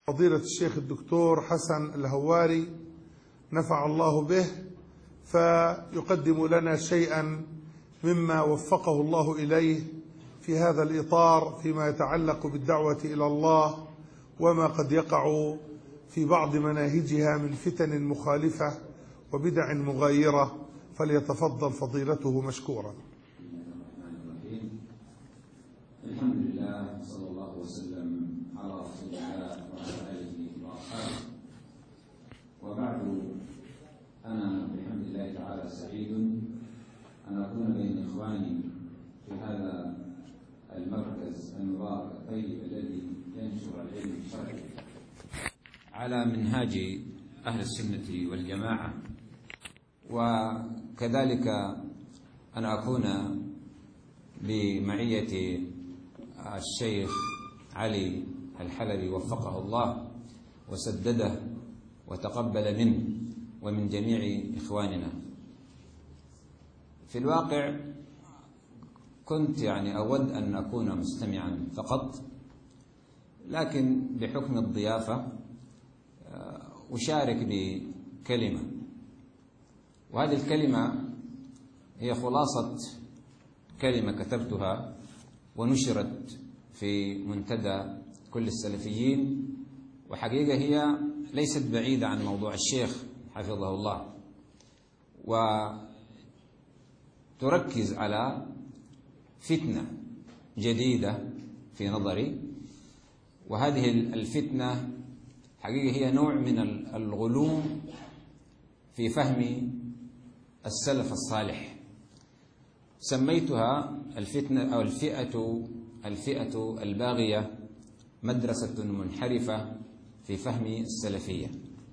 فضيلة الشيخ الدكتور حسن الهواري نفع الله به، فيقدم لنا شيئا مما وفقه الله إليه في هذا الإطار فيما يتعلق بالدعوة إلى الله وما قد يقع في بعض مناهجها من فتن مخالفة وبدع مغايرة، فليتفضل فضيلته مشكورا. الحمد لله صلى الله وسلم على رسول الله وعلى آله وأصحابه، وبعد، أنا بحمد الله تعالى سعيد أن أكون بين إخواني في هذا المركز المبارك الطيب الذي ينشر العلم الشرعي على منهاج أهل السنة والجماعة، وكذلك أن أكون بمعية الشيخ علي الحلبي وفقه الله وسدده وتقبل منه ومن جميع إخواننا. في الواقع كنت أود أن أكون مستمعا فقط، لكن بحكم الضيافة أشارك بكلمة، وهذه الكلمة هي خلاصة كلمة كتبتها ونشرت في منتدى كل السلفيين، وحقيقة هي ليست بعيدة عن موضوع الشيخ حفظه الله، وتركز على فتنة جديدة في نظري، وهذه الفتنة حقيقة هي نوع من الغلو في فهم السلف الصالح. سميتها الفتنة أو الفئة الباغية مدرسة منحرفة في فهم السلفية.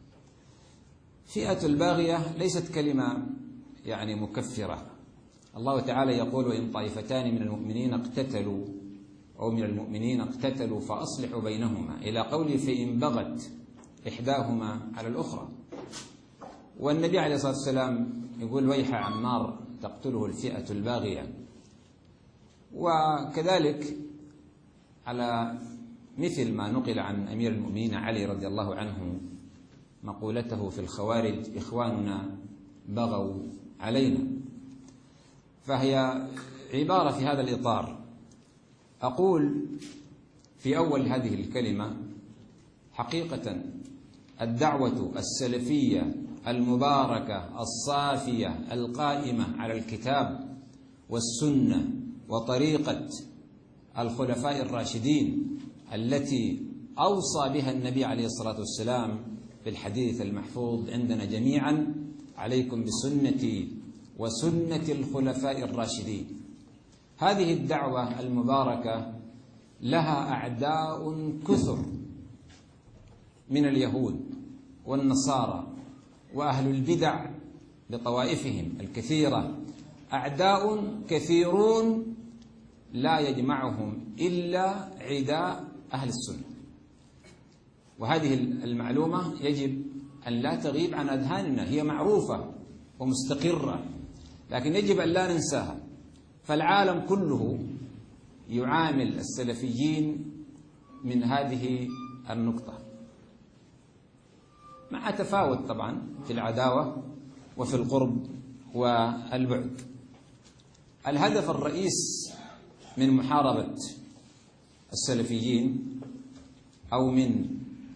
فئة الباغية ليست كلمة مكفرة. الله تعالى يقول: وإن طائفتان من المؤمنين اقتتلوا أو من المؤمنين اقتتلوا فأصلحوا بينهما، إلى قوله: فإن بغت إحداهما على الأخرى. والنبي عليه الصلاة والسلام يقول: ويح عمار تقتله الفئة الباغية. وكذلك على مثل ما نقل عن أمير المؤمنين علي رضي الله عنه مقولته في الخوارج: إخواننا بغوا علينا. فهي عبارة في هذا الإطار. أقول في أول هذه الكلمة: حقيقة الدعوة السلفية المباركة الصافية القائمة على الكتاب والسنة وطريقة الخلفاء الراشدين التي أوصى بها النبي عليه الصلاة والسلام في الحديث المحفوظ عندنا جميعا: عليكم بسنتي وسنة الخلفاء الراشدين. هذه الدعوة المباركة لها أعداء كثر من اليهود والنصارى وأهل البدع بطوائفهم الكثيرة، أعداء كثيرون لا يجمعهم إلا عداء أهل السنة. وهذه المعلومة يجب أن لا تغيب عن أذهاننا، هي معروفة ومستقرة، لكن يجب أن لا ننساها. فالعالم كله يعامل السلفيين من هذه النقطة، مع تفاوت طبعا في العداوة وفي القرب والبعد. الهدف الرئيس من محاربة السلفيين أو من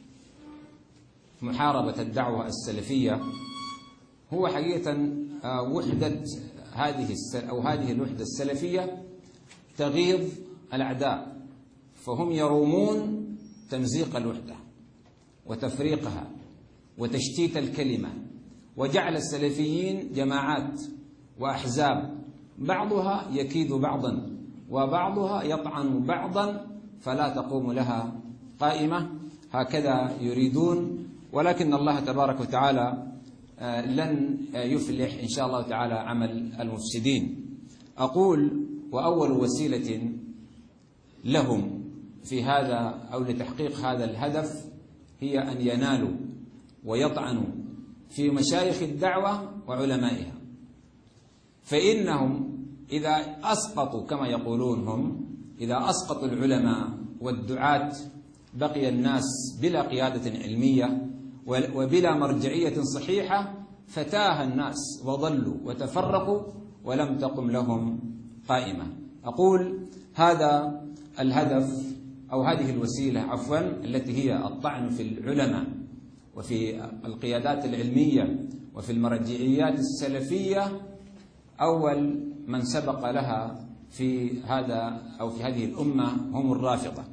محاربة الدعوة السلفية هو حقيقة وحدة هذه الوحدة السلفية تغيظ الأعداء، فهم يرومون تمزيق الوحدة وتفريقها وتشتيت الكلمة وجعل السلفيين جماعات وأحزاب، بعضها يكيد بعضا وبعضها يطعن بعضا، فلا تقوم لها قائمة. هكذا يريدون، ولكن الله تبارك وتعالى لن يفلح إن شاء الله تعالى عمل المفسدين. أقول: وأول وسيلة لهم في هذا أو لتحقيق هذا الهدف هي أن ينالوا ويطعنوا في مشايخ الدعوة وعلمائها، فإنهم إذا أسقطوا كما يقولون هم إذا أسقطوا العلماء والدعاة بقي الناس بلا قيادة علمية وبلا مرجعية صحيحة، فتاه الناس وضلوا وتفرقوا ولم تقم لهم قائمة. أقول هذا الهدف أو هذه الوسيلة عفوا التي هي الطعن في العلماء وفي القيادات العلمية وفي المرجعيات السلفية، أول من سبق لها في هذا أو في هذه الأمة هم الرافضة.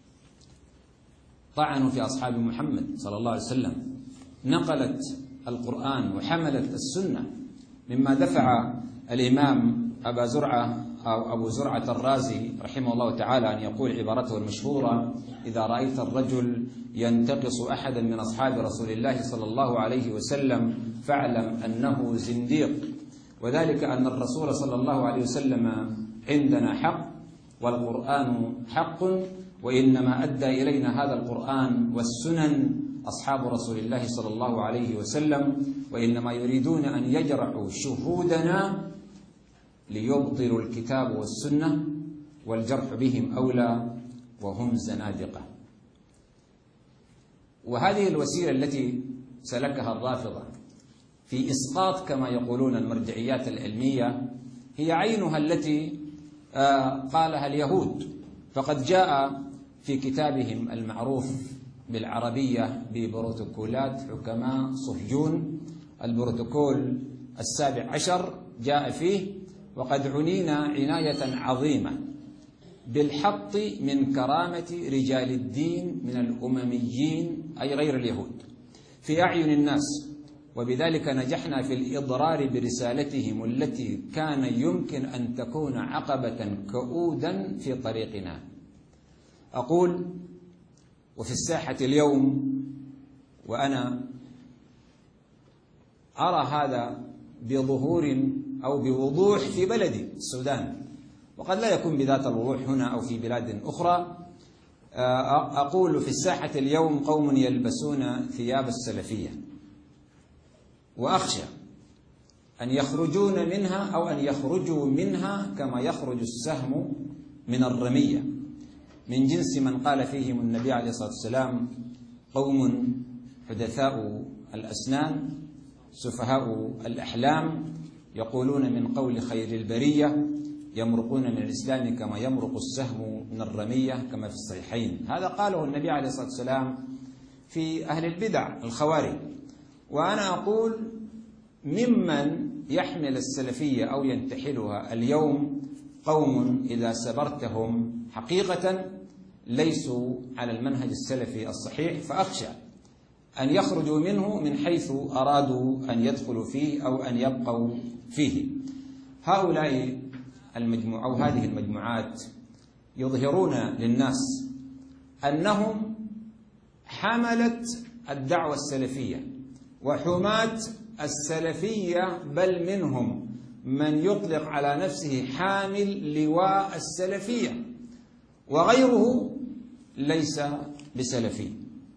طعنوا في أصحاب محمد صلى الله عليه وسلم، نقلت القرآن وحملت السنة، مما دفع الإمام أبو زرعة الرازي رحمه الله تعالى أن يقول عبارته المشهورة: إذا رأيت الرجل ينتقص أحدا من أصحاب رسول الله صلى الله عليه وسلم فاعلم أنه زنديق، وذلك أن الرسول صلى الله عليه وسلم عندنا حق والقرآن حق، وإنما أدى إلينا هذا القرآن والسنن أصحاب رسول الله صلى الله عليه وسلم، وإنما يريدون أن يجرحوا شهودنا ليبطلوا الكتاب والسنة، والجرح بهم أولى وهم زنادقة. وهذه الوسيلة التي سلكها الرافضة في إسقاط كما يقولون المرجعيات العلمية هي عينها التي قالها اليهود، فقد جاء في كتابهم المعروف بالعربية ببروتوكولات حكماء صهيون، البروتوكول 17 جاء فيه: وقد عنينا عناية عظيمة بالحط من كرامة رجال الدين من الأمميين أي غير اليهود في أعين الناس، وبذلك نجحنا في الإضرار برسالتهم التي كان يمكن أن تكون عقبة كؤودا في طريقنا. أقول وفي الساحة اليوم وأنا أرى هذا بظهور أو بوضوح في بلدي السودان، وقد لا يكون بذات الوضوح هنا أو في بلاد أخرى، أقول في الساحة اليوم قوم يلبسون ثياب السلفية، وأخشى أن يخرجون منها أو أن يخرجوا منها كما يخرج السهم من الرمية، من جنس من قال فيهم النبي عليه الصلاة والسلام: قوم حدثاء الأسنان سفهاء الأحلام يقولون من قول خير البرية يمرقون من الإسلام كما يمرق السهم من الرمية كما في الصحيحين. هذا قاله النبي عليه الصلاة والسلام في أهل البدع الخوارج. وأنا أقول ممن يحمل السلفية أو ينتحلها اليوم قوم إذا سبرتهم حقيقة ليسوا على المنهج السلفي الصحيح، فأخشى أن يخرجوا منه من حيث أرادوا أن يدخلوا فيه أو أن يبقوا فيه. هؤلاء أو هذه المجموعات يظهرون للناس أنهم حملة الدعوة السلفية وحماة السلفية، بل منهم من يطلق على نفسه حامل لواء السلفية وغيره ليس بسلفي.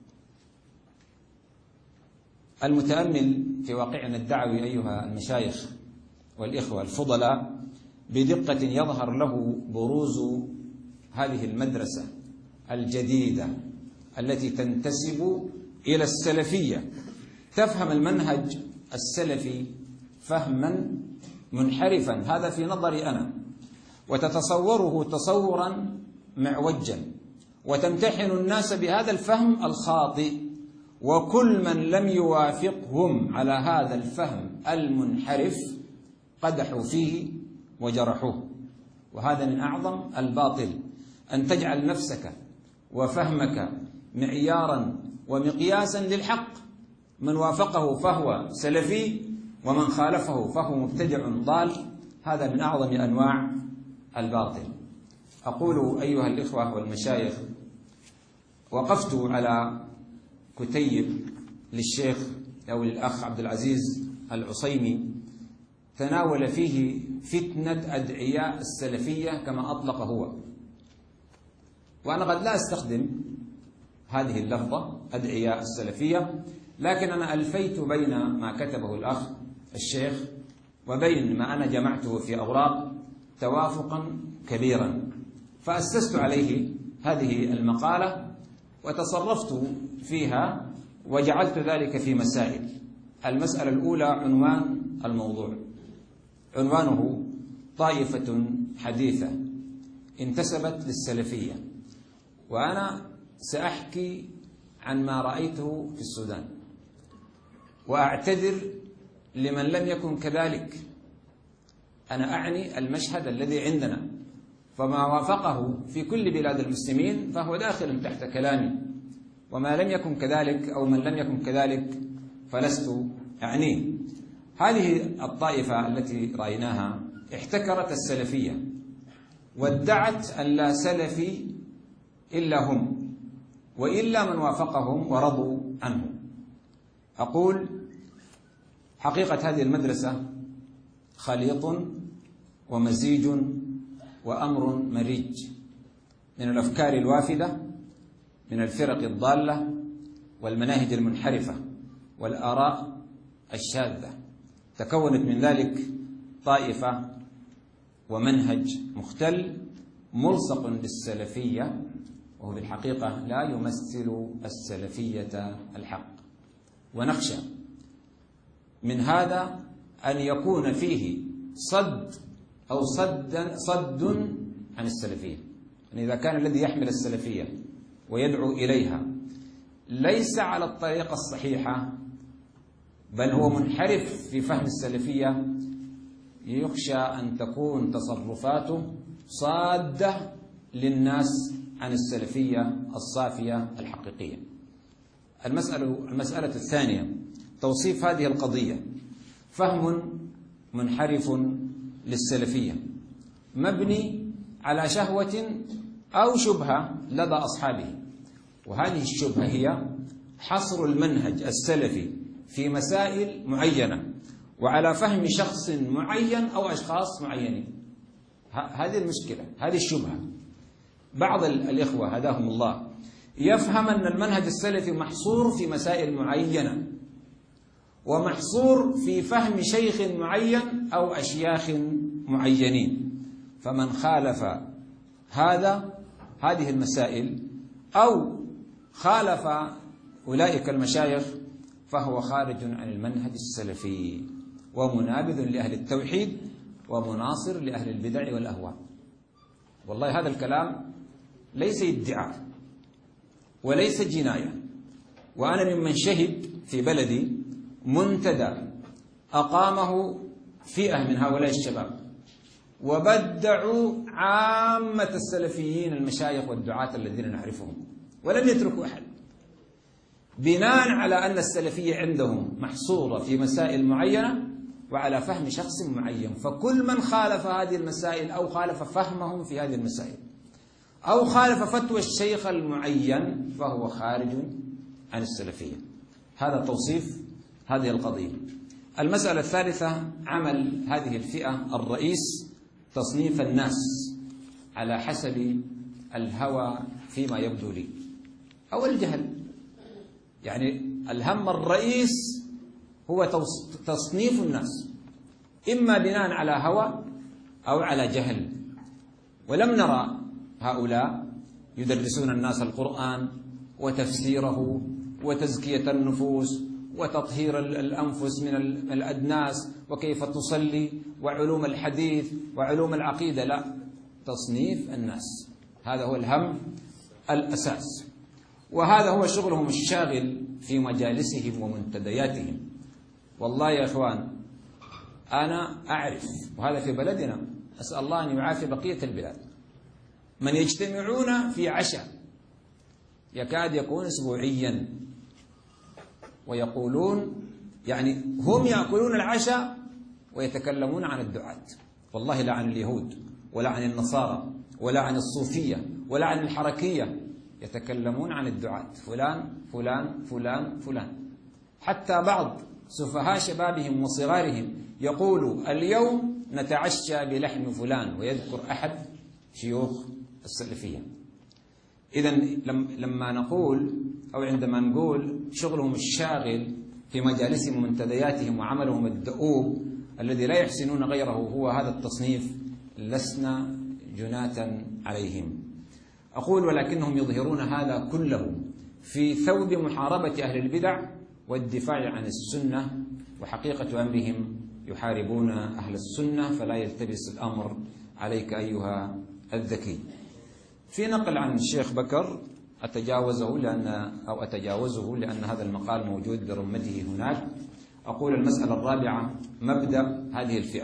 المتأمل في واقعنا الدعوي أيها المشايخ والإخوة الفضلاء بدقة يظهر له بروز هذه المدرسة الجديدة التي تنتسب إلى السلفية، تفهم المنهج السلفي فهما منحرفا، هذا في نظري أنا، وتتصوره تصورا معوجا، وتمتحن الناس بهذا الفهم الخاطئ، وكل من لم يوافقهم على هذا الفهم المنحرف قدحوا فيه وجرحوه. وهذا من أعظم الباطل، أن تجعل نفسك وفهمك معيارا ومقياسا للحق، من وافقه فهو سلفي ومن خالفه فهو مبتدع ضال، هذا من أعظم أنواع الباطل. أقول أيها الإخوة والمشايخ، وقفت على كتيب للشيخ أو للأخ عبد العزيز العصيمي تناول فيه فتنة أدعياء السلفية كما أطلق هو، وأنا قد لا أستخدم هذه اللفظة أدعياء السلفية، لكن أنا ألفيت بين ما كتبه الأخ الشيخ وبين ما أنا جمعته في أوراق توافقا كبيرا، فأسست عليه هذه المقالة وتصرفت فيها وجعلت ذلك في مسائل. المسألة الأولى عنوان الموضوع، عنوانه طائفة حديثة انتسبت للسلفية، وأنا سأحكي عن ما رأيته في السودان، وأعتذر لمن لم يكن كذلك. أنا أعني المشهد الذي عندنا، فما وافقه في كل بلاد المسلمين فهو داخل تحت كلامي، وما لم يكن كذلك أو من لم يكن كذلك فلست أعنيه. هذه الطائفة التي رأيناها احتكرت السلفية وادعت أن لا سلفي إلا هم، وإلا من وافقهم ورضوا عنه. أقول حقيقة هذه المدرسة خليط ومزيج وأمر مريج من الأفكار الوافدة، من الفرق الضالة والمناهج المنحرفة والآراء الشاذة. تكونت من ذلك طائفة ومنهج مختل ملصق بالسلفية، وهو بالحقيقة لا يمثل السلفية الحق. ونخشى من هذا أن يكون فيه صد عن السلفية. يعني إذا كان الذي يحمل السلفية ويدعو إليها ليس على الطريقة الصحيحة، بل هو منحرف في فهم السلفية، يخشى أن تكون تصرفاته صادة للناس عن السلفية الصافية الحقيقية. المسألة الثانية توصيف هذه القضية فهم منحرف للسلفية مبني على شهوة أو شبهة لدى أصحابه، وهذه الشبهة هي حصر المنهج السلفي في مسائل معينة وعلى فهم شخص معين أو أشخاص معينين. هذه المشكلة، هذه الشبهة. بعض الإخوة هداهم الله يفهم أن المنهج السلفي محصور في مسائل معينة ومحصور في فهم شيخ معين أو أشياخ معينين، فمن خالف هذه المسائل أو خالف أولئك المشايخ فهو خارج عن المنهج السلفي ومنابذ لأهل التوحيد ومناصر لأهل البدع والأهواء. والله هذا الكلام ليس ادعاء وليس جناية، وأنا ممن شهد في بلدي منتدى أقامه فئة من هؤلاء الشباب وبدعوا عامة السلفيين المشايخ والدعاة الذين نعرفهم، ولم يتركوا أحد، بناء على أن السلفية عندهم محصورة في مسائل معينة وعلى فهم شخص معين. فكل من خالف هذه المسائل أو خالف فهمهم في هذه المسائل أو خالف فتوى الشيخ المعين فهو خارج عن السلفية. هذا توصيف هذه القضية. المسألة الثالثة عمل هذه الفئة الرئيس تصنيف الناس على حسب الهوى فيما يبدو لي أو الجهل. يعني الهم الرئيس هو تصنيف الناس إما بناء على هوى أو على جهل. ولم نرى هؤلاء يدرسون الناس القرآن وتفسيره وتزكية النفوس وتطهير الأنفس من الأدناس وكيف تصلي وعلوم الحديث وعلوم العقيدة. لا، تصنيف الناس، هذا هو الهم الأساس، وهذا هو شغلهم الشاغل في مجالسهم ومنتدياتهم. والله يا إخوان أنا أعرف، وهذا في بلدنا، أسأل الله أن يعافي بقية البلاد، من يجتمعون في عشاء يكاد يكون أسبوعيا ويقولون، يعني هم يأكلون العشاء ويتكلمون عن الدعاة. والله لا عن اليهود ولا عن النصارى ولا عن الصوفية ولا عن الحركية، يتكلمون عن الدعاة، فلان فلان فلان فلان. حتى بعض سفهاء شبابهم وصغارهم يقولوا اليوم نتعشى بلحم فلان ويذكر أحد شيوخ السلفية. إذن لما نقول أو عندما نقول شغلهم الشاغل في مجالسهم ومنتدياتهم وعملهم الدؤوب الذي لا يحسنون غيره هو هذا التصنيف، لسنا جناة عليهم. أقول ولكنهم يظهرون هذا كله في ثوب محاربة أهل البدع والدفاع عن السنة، وحقيقة أمرهم يحاربون أهل السنة، فلا يلتبس الأمر عليك أيها الذكي. في نقل عن الشيخ بكر أتجاوزه لأن هذا المقال موجود برمته هناك. أقول المسألة الرابعة: مبدأ هذه الفئة.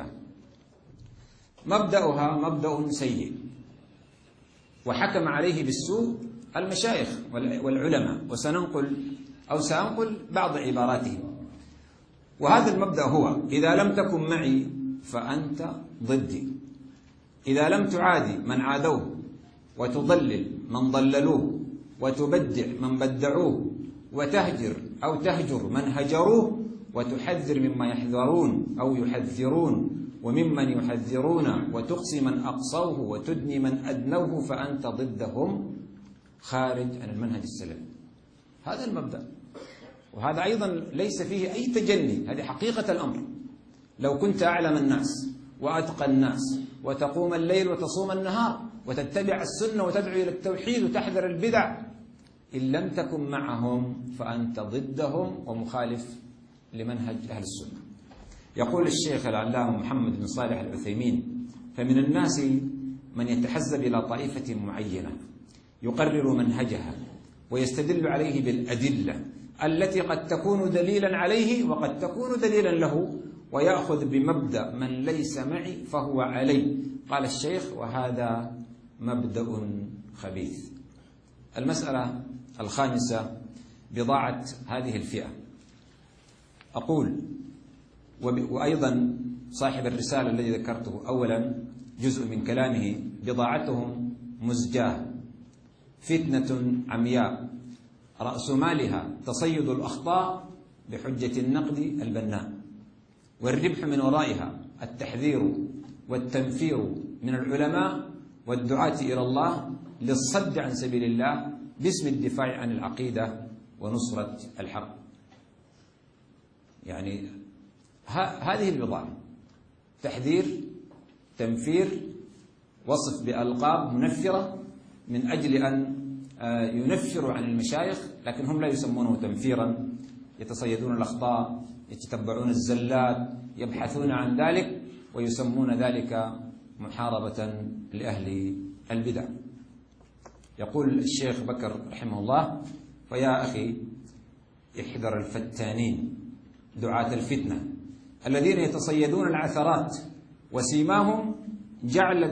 مبدأها مبدأ سيء، وحكم عليه بالسوء المشايخ والعلماء، سأنقل بعض عباراتهم. وهذا المبدأ هو: إذا لم تكن معي فأنت ضدي، إذا لم تعادي من عادوه، وتضلل من ضللوه، وتبدع من بدعوه، وتهجر أو تهجر من هجروه، وتحذر مما يحذرون أو يحذرون وممن يحذرون، وتقصي من أقصوه، وتدني من أدنوه، فأنت ضدهم خارج عن المنهج السلفي. هذا المبدأ، وهذا أيضا ليس فيه أي تجني، هذه حقيقة الأمر. لو كنت أعلم الناس وأتقى الناس وتقوم الليل وتصوم النهار وتتبع السنة وتدعو إلى التوحيد وتحذر البدع، إن لم تكن معهم فأنت ضدهم ومخالف لمنهج أهل السنة. يقول الشيخ العلامة محمد بن صالح العثيمين: فمن الناس من يتحزب إلى طائفة معينة يقرر منهجها ويستدل عليه بالأدلة التي قد تكون دليلا عليه وقد تكون دليلا له، ويأخذ بمبدأ من ليس معي فهو علي. قال الشيخ: وهذا مبدأ خبيث. المسألة الخامسة: بضاعة هذه الفئة. أقول وأيضا صاحب الرسالة الذي ذكرته أولا جزء من كلامه: بضاعتهم مزجاة، فتنة عمياء، رأس مالها تصيد الأخطاء بحجة النقد البناء، والربح من ورائها التحذير والتنفير من العلماء والدعاة إلى الله للصد عن سبيل الله باسم الدفاع عن العقيدة ونصرة الحق. يعني هذه البضاعة: تحذير، تنفير، وصف بألقاب منفرة من أجل أن ينفروا عن المشايخ، لكن هم لا يسمونه تنفيرا، يتصيدون الأخطاء، يتتبعون الزلات، يبحثون عن ذلك، ويسمون ذلك محاربة لأهل البدع. يقول الشيخ بكر رحمه الله: فيا أخي احذر الفتانين دعاة الفتنة الذين يتصيدون العثرات، وسيماهم جعلوا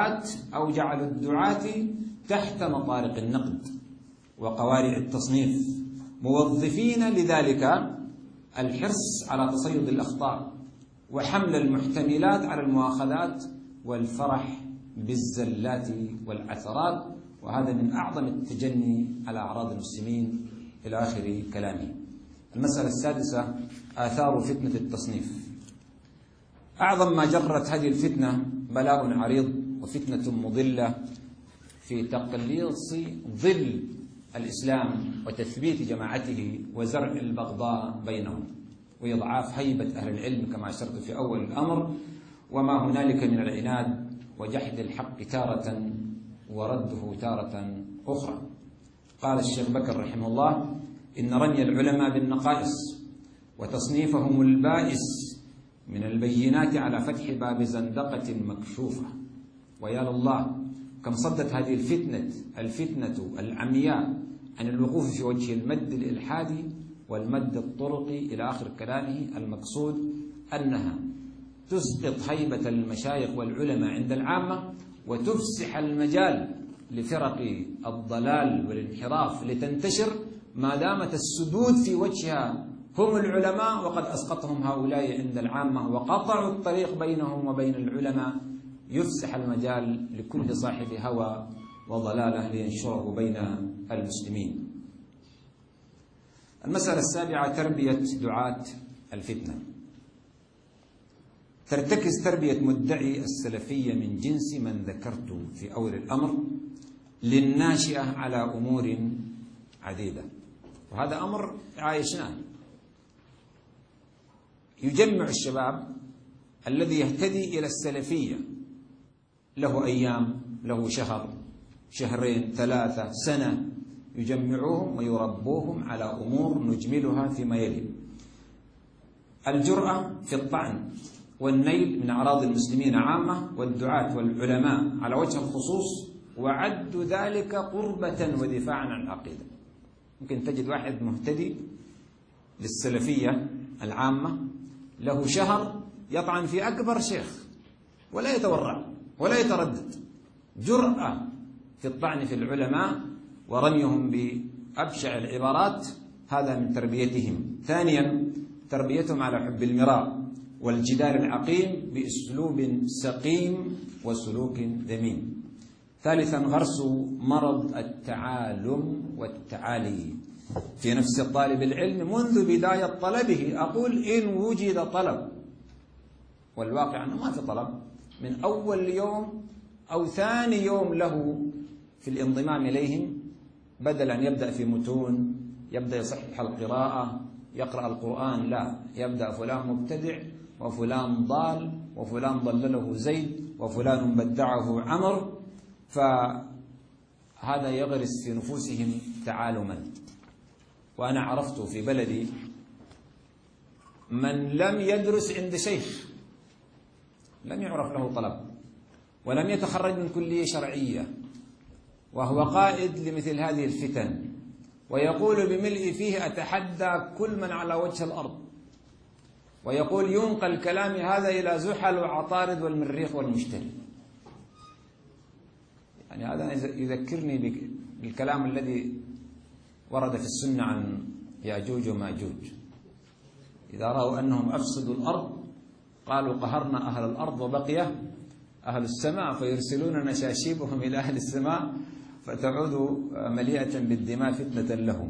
الدعاة تحت مطارق النقد وقوارع التصنيف، موظفين لذلك الحرص على تصيد الأخطاء وحمل المحتملات على المؤاخذات والفرح بالزلات والعثرات، وهذا من أعظم التجني على أعراض المسلمين إلى آخر كلامه. المسألة السادسة: آثار فتنة التصنيف. أعظم ما جرت هذه الفتنة بلاء عريض وفتنة مضلة في تقليص ظل الإسلام وتثبيت جماعته وزرع البغضاء بينهم وإضعاف هيبة أهل العلم كما أشرت في أول الأمر، وما هنالك من العناد وجحد الحق تارة ورده تارة أخرى. قال الشيخ بكر رحمه الله: إن رمي العلماء بالنقائص وتصنيفهم البائس من البينات على فتح باب زندقة مكشوفة. ويا لله كم صدت هذه الفتنة العمياء عن الوقوف في وجه المد الإلحادي والمد الطرقي إلى آخر كلامه. المقصود أنها تسقط هيبة المشايخ والعلماء عند العامة، وتفسح المجال لفرق الضلال والانحراف لتنتشر، ما دامت السدود في وجهها هم العلماء، وقد أسقطهم هؤلاء عند العامة وقطعوا الطريق بينهم وبين العلماء. يفسح المجال لكل صاحب هوى وضلاله لينشره بين المسلمين. المسألة السابعة: تربية دعاة الفتنة. ترتكز تربية مدعي السلفية من جنس من ذكرت في أول الأمر للناشئة على أمور عديدة، وهذا أمر عايشناه. يجمع الشباب الذي يهتدي إلى السلفية، له أيام، له شهر، شهرين 3 سنة، يجمعوهم ويربوهم على أمور نجملها فيما يلي: الجرأة في الطعن والنيل من أعراض المسلمين عامة والدعاة والعلماء على وجه الخصوص، وعد ذلك قربة ودفاعا عن العقيدة. ممكن تجد واحد مهتدي للسلفية العامة له شهر يطعن في أكبر شيخ ولا يتورع ولا يتردد، جرأة في الطعن في العلماء ورميهم بأبشع العبارات، هذا من تربيتهم. ثانيا، تربيتهم على حب المراء والجدال العقيم بأسلوب سقيم وسلوك ذميم. ثالثا، غرس مرض التعالم والتعالي في نفس طالب العلم منذ بداية طلبه. أقول إن وجد طلب، والواقع أنه ما في طلب، من أول يوم أو ثاني يوم له في الانضمام إليهم، بدل أن يبدأ في متون، يبدأ يصحح القراءة، يقرأ القرآن، لا، يبدأ فلان مبتدع وفلان ضال وفلان ضلله زيد وفلان بدعه عمر، فهذا يغرس في نفوسهم تعالما. وأنا عرفت في بلدي من لم يدرس عند شيخ، لم يعرف له طلب ولم يتخرج من كلية شرعية، وهو قائد لمثل هذه الفتن، ويقول بملء فيه: أتحدى كل من على وجه الأرض، ويقول ينقل كلامي هذا إلى زحل وعطارد والمريخ والمشتري. يعني هذا يذكرني بالكلام الذي ورد في السنة عن يأجوج وماجوج: إذا رأوا أنهم أفسدوا الأرض قالوا قهرنا أهل الأرض وبقي أهل السماء، فيرسلون نشاشيبهم إلى أهل السماء فتعود مليئة بالدماء فتنة لهم.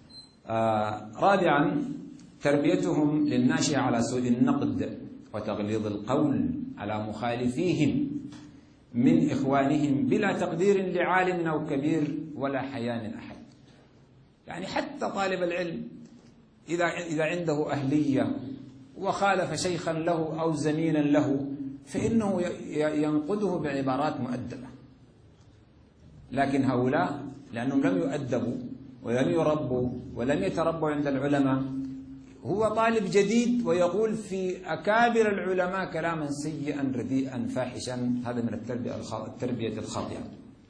رابعا، تربيتهم للناشئة على سوء النقد وتغليظ القول على مخالفيهم من إخوانهم بلا تقدير لعالم أو كبير ولا حياء أحد. يعني حتى طالب العلم إذا عنده أهلية وخالف شيخا له أو زميلا له فإنه ينقده بعبارات مؤدبة، لكن هؤلاء لأنهم لم يؤدبوا ولم يربوا ولم يتربوا عند العلماء، هو طالب جديد ويقول في أكابر العلماء كلاما سيئا رديئا فاحشا. هذا من التربية الخاطئة.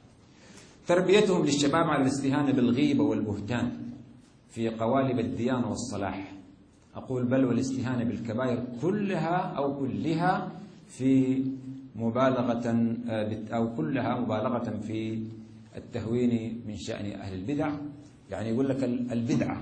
تربيتهم للشباب على الاستهانة بالغيبة والبهتان في قوالب الديانة والصلاح. أقول بل والاستهانة بالكبائر كلها أو كلها في مبالغة أو كلها مبالغة في التهوين من شأن أهل البدع. يعني يقول لك البدعة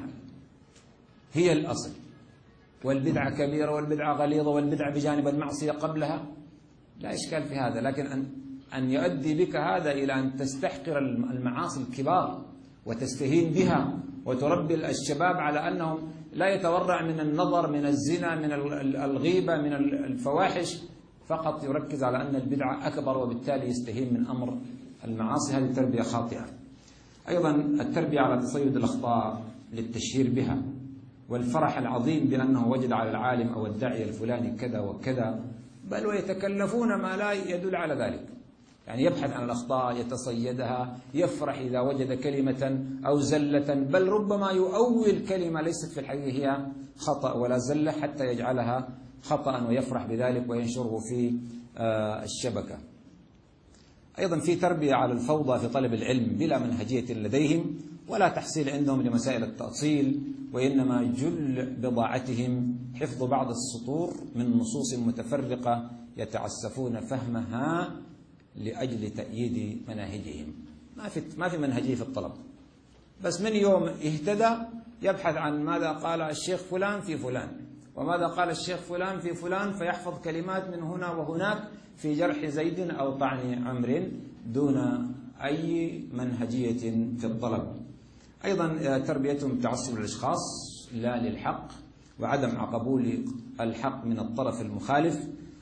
هي الأصل، والبدعة كبيرة والبدعة غليظة والبدعة بجانب المعصية قبلها، لا إشكال في هذا، لكن أن يؤدي بك هذا إلى أن تستحقر المعاصي الكبار وتستهين بها وتربي الشباب على أنهم لا يتورع من النظر، من الزنا، من الغيبة، من الفواحش، فقط يركز على أن البدعة أكبر وبالتالي يستهين من أمر المعاصي. هذه تربية خاطئة. أيضا التربية على تصيد الأخطاء للتشهير بها، والفرح العظيم بأنه وجد على العالم أو الداعية الفلاني كذا وكذا، بل ويتكلفون ما لا يدل على ذلك. يعني يبحث عن الأخطاء، يتصيدها، يفرح إذا وجد كلمة أو زلة، بل ربما يؤول كلمة ليست في الحقيقة هي خطأ ولا زلة حتى يجعلها خطأ ويفرح بذلك وينشره في الشبكة. أيضا في تربية على الفوضى في طلب العلم بلا منهجية لديهم ولا تحصيل عندهم لمسائل التأصيل، وإنما جل بضاعتهم حفظ بعض السطور من نصوص متفرقة يتعسفون فهمها لأجل تأييد مناهجهم. ما في منهجية في الطلب، بس من يوم اهتدى يبحث عن ماذا قال الشيخ فلان في فلان وماذا قال الشيخ فلان في فلان، فيحفظ كلمات من هنا وهناك في جرح زيد أو طعن عمرو دون أي منهجية في الطلب. أيضا تربيتهم تعصب للأشخاص لا للحق وعدم قبول الحق من الطرف المخالف.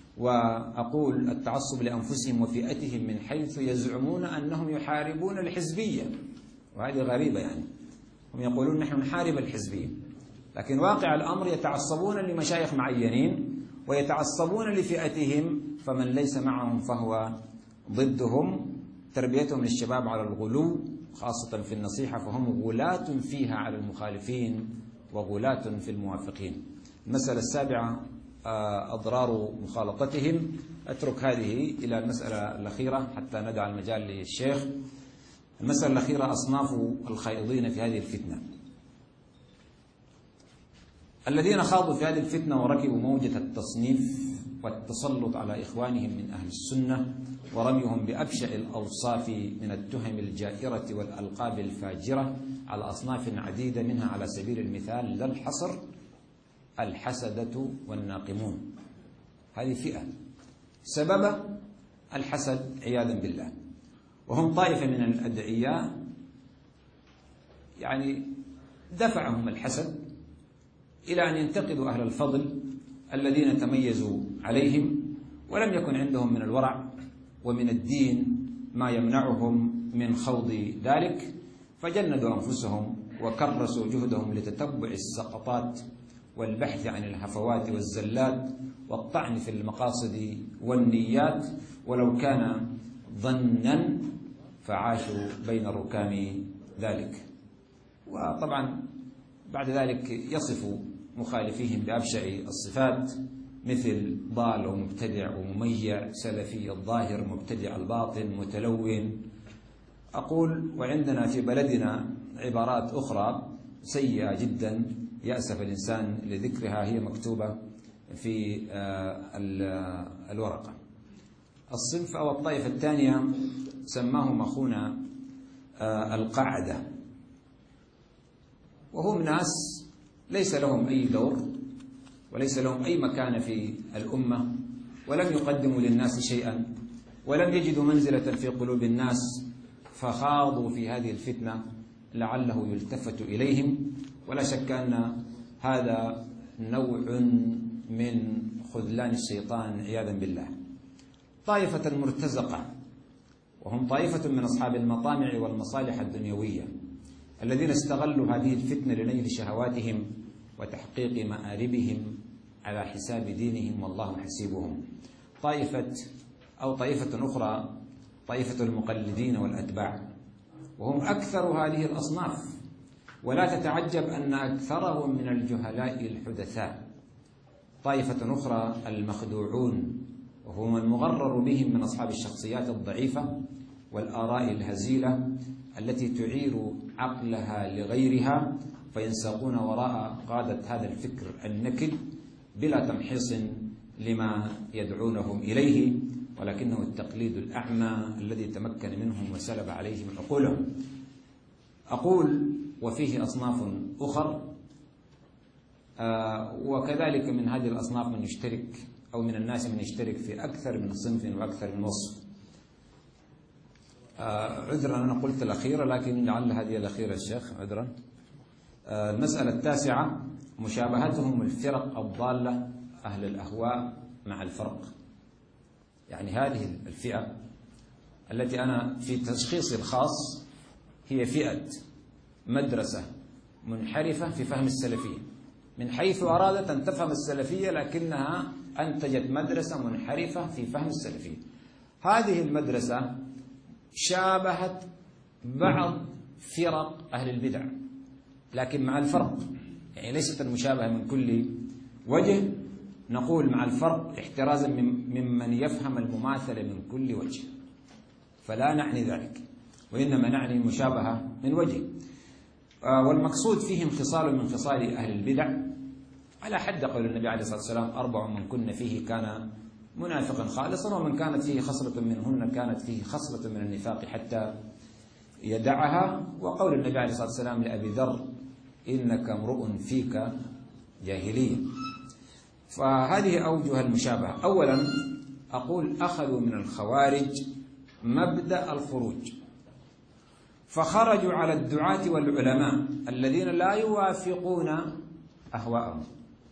وأقول التعصب لأنفسهم وفئتهم من حيث يزعمون أنهم يحاربون الحزبية، وهذه غريبة. يعني هم يقولون نحن نحارب الحزبية، لكن واقع الأمر يتعصبون لمشايخ معينين ويتعصبون لفئتهم، فمن ليس معهم فهو ضدهم. تربيتهم للشباب على الغلو خاصة في النصيحة، فهم غلاة فيها على المخالفين وغلاة في الموافقين. المسألة السابعة أضرار مخالطتهم. أترك هذه إلى المسألة الأخيرة حتى ندع المجال للشيخ. المسألة الأخيرة أصناف الخائضين في هذه الفتنة. الذين خاضوا في هذه الفتنة وركبوا موجة التصنيف والتسلط على إخوانهم من أهل السنة ورميهم بأبشع الأوصاف من التهم الجائرة والألقاب الفاجرة على أصناف عديدة، منها على سبيل المثال لا الحصر الحسدة والناقمون. هذه فئة سبب الحسد عياذا بالله، وهم طائفة من الأدعياء يعني دفعهم الحسد إلى أن ينتقدوا أهل الفضل الذين تميزوا عليهم ولم يكن عندهم من الورع ومن الدين ما يمنعهم من خوض ذلك، فجندوا أنفسهم وكرسوا جهدهم لتتبع السقطات والبحث عن الهفوات والزلات والطعن في المقاصد والنيات، ولو كان ظنا فعاشوا بين ركام ذلك. وطبعا بعد ذلك يصف مخالفيهم بأبشع الصفات مثل ضال ومبتدع ومميع، سلفي الظاهر مبتدع الباطن متلون. أقول وعندنا في بلدنا عبارات أخرى سيئة جدا يأسف الإنسان لذكرها، هي مكتوبة في الورقة. الصنف أو الطائفة الثانية سماهم أخونا القاعدة، وهم ناس ليس لهم أي دور وليس لهم أي مكان في الأمة، ولم يقدموا للناس شيئا، ولم يجدوا منزلة في قلوب الناس، فخاضوا في هذه الفتنة لعله يلتفت إليهم. ولا شك أن هذا نوع من خذلان الشيطان عياذا بالله. طائفة مرتزقة، وهم طائفة من أصحاب المطامع والمصالح الدنيوية الذين استغلوا هذه الفتنة لنيل شهواتهم وتحقيق مآربهم على حساب دينهم، والله حسيبهم. طائفة أخرى طائفة المقلدين والأتباع، وهم أكثر هذه الأصناف، ولا تتعجب أن أكثرهم من الجهلاء الحدثاء. طائفة أخرى المخدوعون، وهم المغرر بهم من أصحاب الشخصيات الضعيفة والآراء الهزيلة التي تعير عقلها لغيرها، فينساقون وراء قادة هذا الفكر النكد بلا تمحيص لما يدعونهم إليه، ولكنه التقليد الأعمى الذي تمكن منهم وسلب عليهم عقولهم. أقول وفيه أصناف أخر، وكذلك من هذه الأصناف من يشترك أو من الناس من يشترك في أكثر من صنف وأكثر من وصف. عذرا أنا قلت الأخيرة، لكن لعل هذه الأخيرة الشيخ، عذرا. المسألة التاسعة مشابهتهم الفرق الضالة أهل الأهواء مع الفرق. يعني هذه الفئة التي أنا في تشخيصي الخاص هي فئة مدرسة منحرفة في فهم السلفية، من حيث أرادت أن تفهم السلفية لكنها أنتجت مدرسة منحرفة في فهم السلفية. هذه المدرسة شابهت بعض فرق أهل البدع لكن مع الفرق، يعني ليست المشابهة من كل وجه، نقول مع الفرق احترازا ممن يفهم المماثلة من كل وجه، فلا نعني ذلك، وإنما نعني المشابهة من وجه. والمقصود فيهم خصال من خصال أهل البدع، على حد قول النبي عليه الصلاة والسلام: 4 من كن فيه كان منافقا خالصا، ومن كانت فيه خصلة منهن كانت فيه خصلة من النفاق حتى يدعها. وقول النبي عليه الصلاة والسلام لأبي ذر: إنك امرؤ فيك جاهلية. فهذه أوجه المشابهة. أولا أقول أخذوا من الخوارج مبدأ الخروج، فخرجوا على الدعاة والعلماء الذين لا يوافقون أهواءهم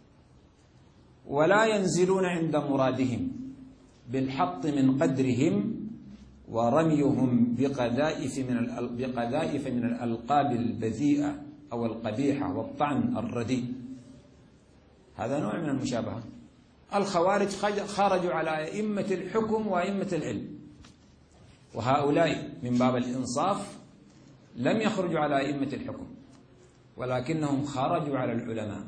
ولا ينزلون عند مرادهم بالحط من قدرهم ورميهم بقذائف من الألقاب البذيئة أو القبيحة والطعن الرديء. هذا نوع من المشابهة. الخوارج خرجوا على أئمة الحكم وأئمة العلم وهؤلاء من باب الإنصاف لم يخرجوا على أئمة الحكم، ولكنهم خرجوا على العلماء،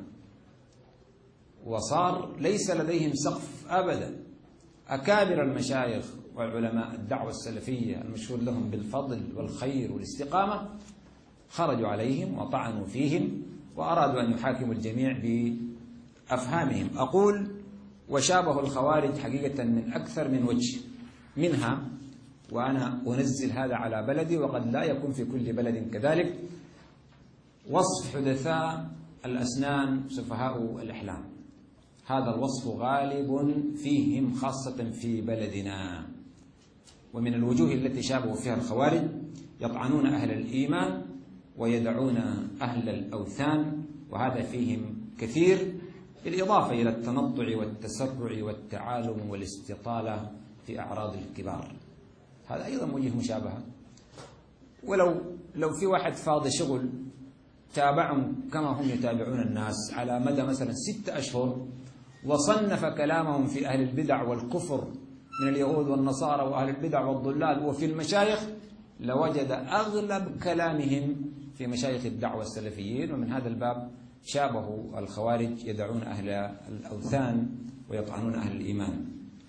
وصار ليس لديهم سقف أبدا. أكابر المشايخ والعلماء الدعوة السلفية المشهور لهم بالفضل والخير والاستقامة خرجوا عليهم وطعنوا فيهم وأرادوا أن يحاكموا الجميع بأفهامهم. أقول وشابه الخوارج حقيقة من أكثر من وجه، منها وأنا أنزل هذا على بلدي وقد لا يكون في كل بلد كذلك، وصف حدثاء الأسنان سفهاء الأحلام. هذا الوصف غالب فيهم خاصة في بلدنا. ومن الوجوه التي شابهوا فيها الخوارج يطعنون أهل الإيمان ويدعون أهل الأوثان، وهذا فيهم كثير، بالإضافة إلى التنطع والتسرع والتعالم والاستطالة في أعراض الكبار. هذا أيضا وجه مشابهة. ولو في واحد فاضي شغل تابعهم كما هم يتابعون الناس على مدى مثلا 6 أشهر وصنف كلامهم في أهل البدع والكفر من اليهود والنصارى وأهل البدع والضلال وفي المشايخ، لوجد أغلب كلامهم في مشايخ الدعوة السلفيين. ومن هذا الباب شابهوا الخوارج، يدعون أهل الأوثان ويطعنون أهل الإيمان.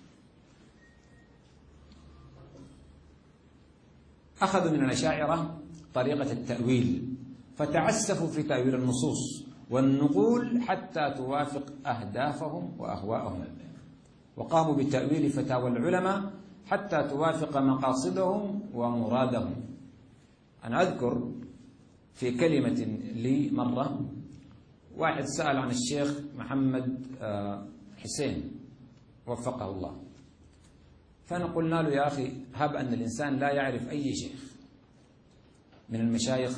أخذوا من الأشاعرة طريقة التأويل، فتعسفوا في تأويل النصوص والنقول حتى توافق أهدافهم وأهواءهم، وقاموا بتأويل فتاوى العلماء حتى توافق مقاصدهم ومرادهم. أنا أذكر في كلمة لي مرة واحد سأل عن الشيخ محمد حسين وفقه الله، فنقولنا له يا أخي هب أن الإنسان لا يعرف أي شيخ من المشايخ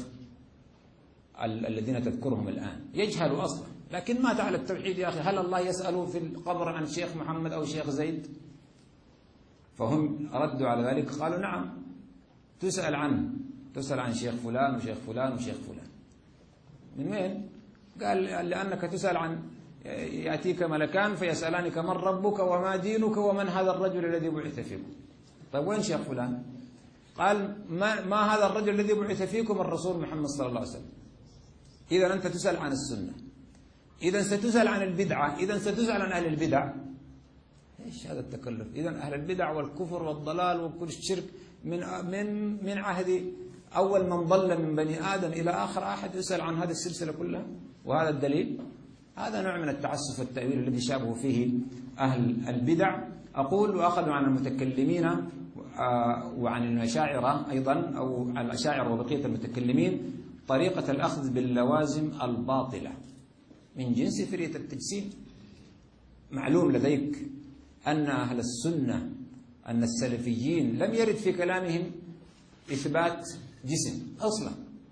الذين تذكرهم الآن، يجهل أصلا، لكن مات على التوحيد يا أخي، هل الله يسأل في القبر عن شيخ محمد أو شيخ زيد؟ فهم ردوا على ذلك قالوا نعم تسأل عنه، تسأل عن شيخ فلان وشيخ فلان وشيخ فلان. من وين؟ قال لأنك تسأل عن، يأتيك ملكان فيسألانك من ربك وما دينك ومن هذا الرجل الذي بعث فيكم. طيب وين شيخ فلان؟ قال ما هذا الرجل الذي بعث فيكم؟ الرسول محمد صلى الله عليه وسلم. إذا أنت تسأل عن السنة، إذا ستسأل عن البدعة، إذا ستسأل عن أهل البدع. إيش هذا التكلف؟ إذا أهل البدع والكفر والضلال وكل الشرك من عهد أول من ضل من بني آدم إلى آخر أحد يسأل عن هذه السلسلة كلها. وهذا الدليل، هذا نوع من التعسف والتأويل الذي شابه فيه أهل البدع. أقول وأخذوا عن المتكلمين وعن الأشاعرة أيضا، أو الأشاعرة وبقية المتكلمين، طريقة الأخذ باللوازم الباطلة من جنس فرية التجسيم. معلوم لديك أن أهل السنة، أن السلفيين لم يرد في كلامهم إثبات جسم أصلا،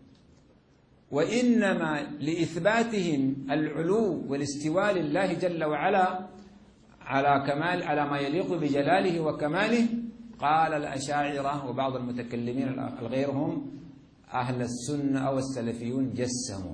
وإنما لإثباتهم العلو والاستواء لله جل وعلا على ما يليق بجلاله وكماله. قال الأشاعرة وبعض المتكلمين الغيرهم أهل السنة أو السلفيون جسموا،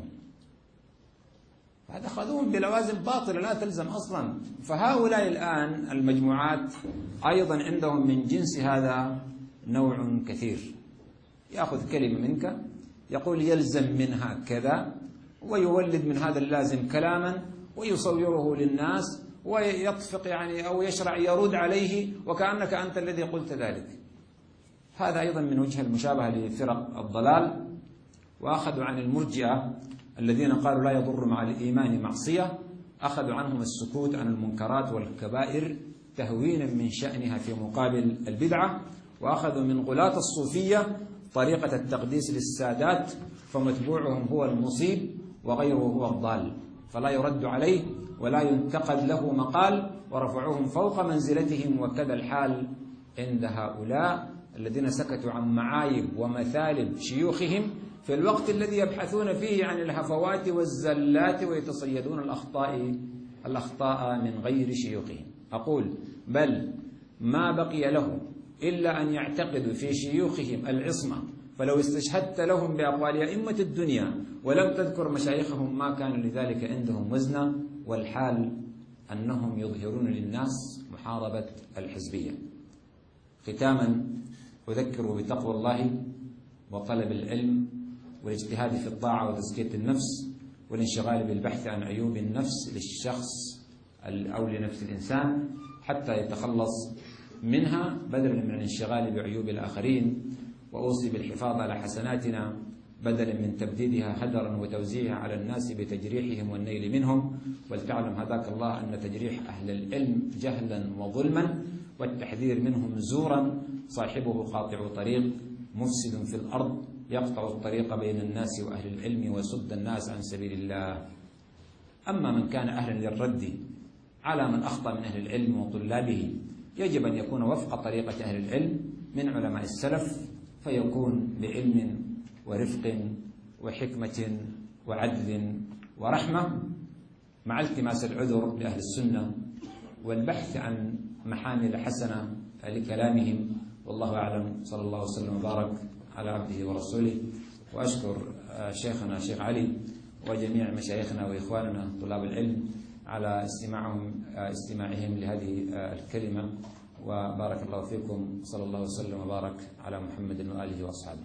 هذا أخذوهم بلوازم باطلة لا تلزم أصلا. فهؤلاء الآن المجموعات أيضا عندهم من جنس هذا نوع كثير، يأخذ كلمة منك يقول يلزم منها كذا، ويولد من هذا اللازم كلاما ويصوره للناس ويطفق أو يشرع يرد عليه وكأنك أنت الذي قلت ذلك. هذا أيضا من وجه المشابهة لفرق الضلال. وأخذوا عن المرجئة الذين قالوا لا يضر مع الإيمان معصية، أخذوا عنهم السكوت عن المنكرات والكبائر تهوينا من شأنها في مقابل البدعة. وأخذوا من غلاة الصوفية طريقة التقديس للسادات، فمتبوعهم هو المصيب وغيره هو الضال، فلا يرد عليه ولا ينتقد له مقال، ورفعوهم فوق منزلتهم. وكذا الحال عند هؤلاء الذين سكتوا عن معايب ومثالب شيوخهم في الوقت الذي يبحثون فيه عن الهفوات والزلات ويتصيدون الأخطاء من غير شيوخهم. أقول بل ما بقي لهم إلا أن يعتقدوا في شيوخهم العصمة، فلو استشهدت لهم بأقوال أئمة الدنيا ولم تذكر مشايخهم ما كان لذلك عندهم وزنا، والحال أنهم يظهرون للناس محاربة الحزبية. ختاما أذكر بتقوى الله وطلب العلم والاجتهاد في الطاعة وتزكية النفس والانشغال بالبحث عن عيوب النفس للشخص أو لنفس الإنسان حتى يتخلص منها بدلا من الانشغال بعيوب الآخرين. وأوصي بالحفاظ على حسناتنا بدلا من تبديدها هدرا وتوزيعها على الناس بتجريحهم والنيل منهم. ولتعلم هداك الله أن تجريح أهل العلم جهلا وظلما والتحذير منهم زورا صاحبه قاطع طريق مفسد في الأرض يقطع الطريق بين الناس وأهل العلم ويصد الناس عن سبيل الله. أما من كان أهلا للرد على من أخطأ من أهل العلم وطلابه يجب أن يكون وفق طريقة أهل العلم من علماء السلف، فيكون بعلم ورفق وحكمة وعدل ورحمة مع التماس العذر لأهل السنة والبحث عن محامل حسنة لكلامهم. والله أعلم. صلى الله وسلم وبارك على عبده ورسوله. وأشكر شيخنا شيخ علي وجميع مشايخنا وإخواننا طلاب العلم على استماعهم لهذه الكلمة. وبارك الله فيكم. صلى الله وسلم وبارك على محمد وآله وأصحابه.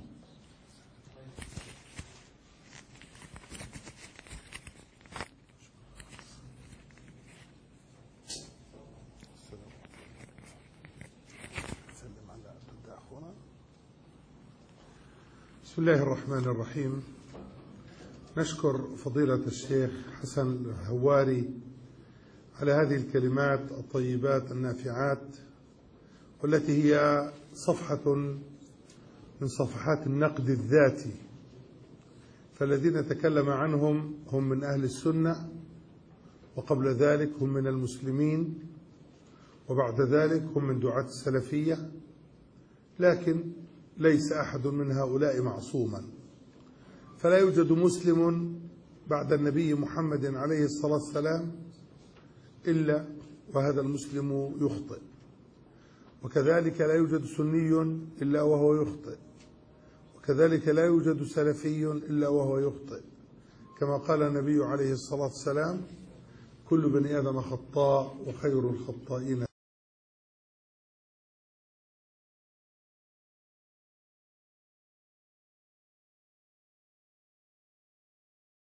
بسم الله الرحمن الرحيم. نشكر فضيلة الشيخ حسن الهواري على هذه الكلمات الطيبات النافعات، والتي هي صفحة من صفحات النقد الذاتي. فالذين تكلم عنهم هم من أهل السنة، وقبل ذلك هم من المسلمين، وبعد ذلك هم من دعاة السلفية، لكن ليس أحد من هؤلاء معصوما. فلا يوجد مسلم بعد النبي محمد عليه الصلاة والسلام إلا وهذا المسلم يخطئ، وكذلك لا يوجد سني إلا وهو يخطئ، وكذلك لا يوجد سلفي إلا وهو يخطئ، كما قال النبي عليه الصلاة والسلام: كل بني آدم خطاء وخير الخطائين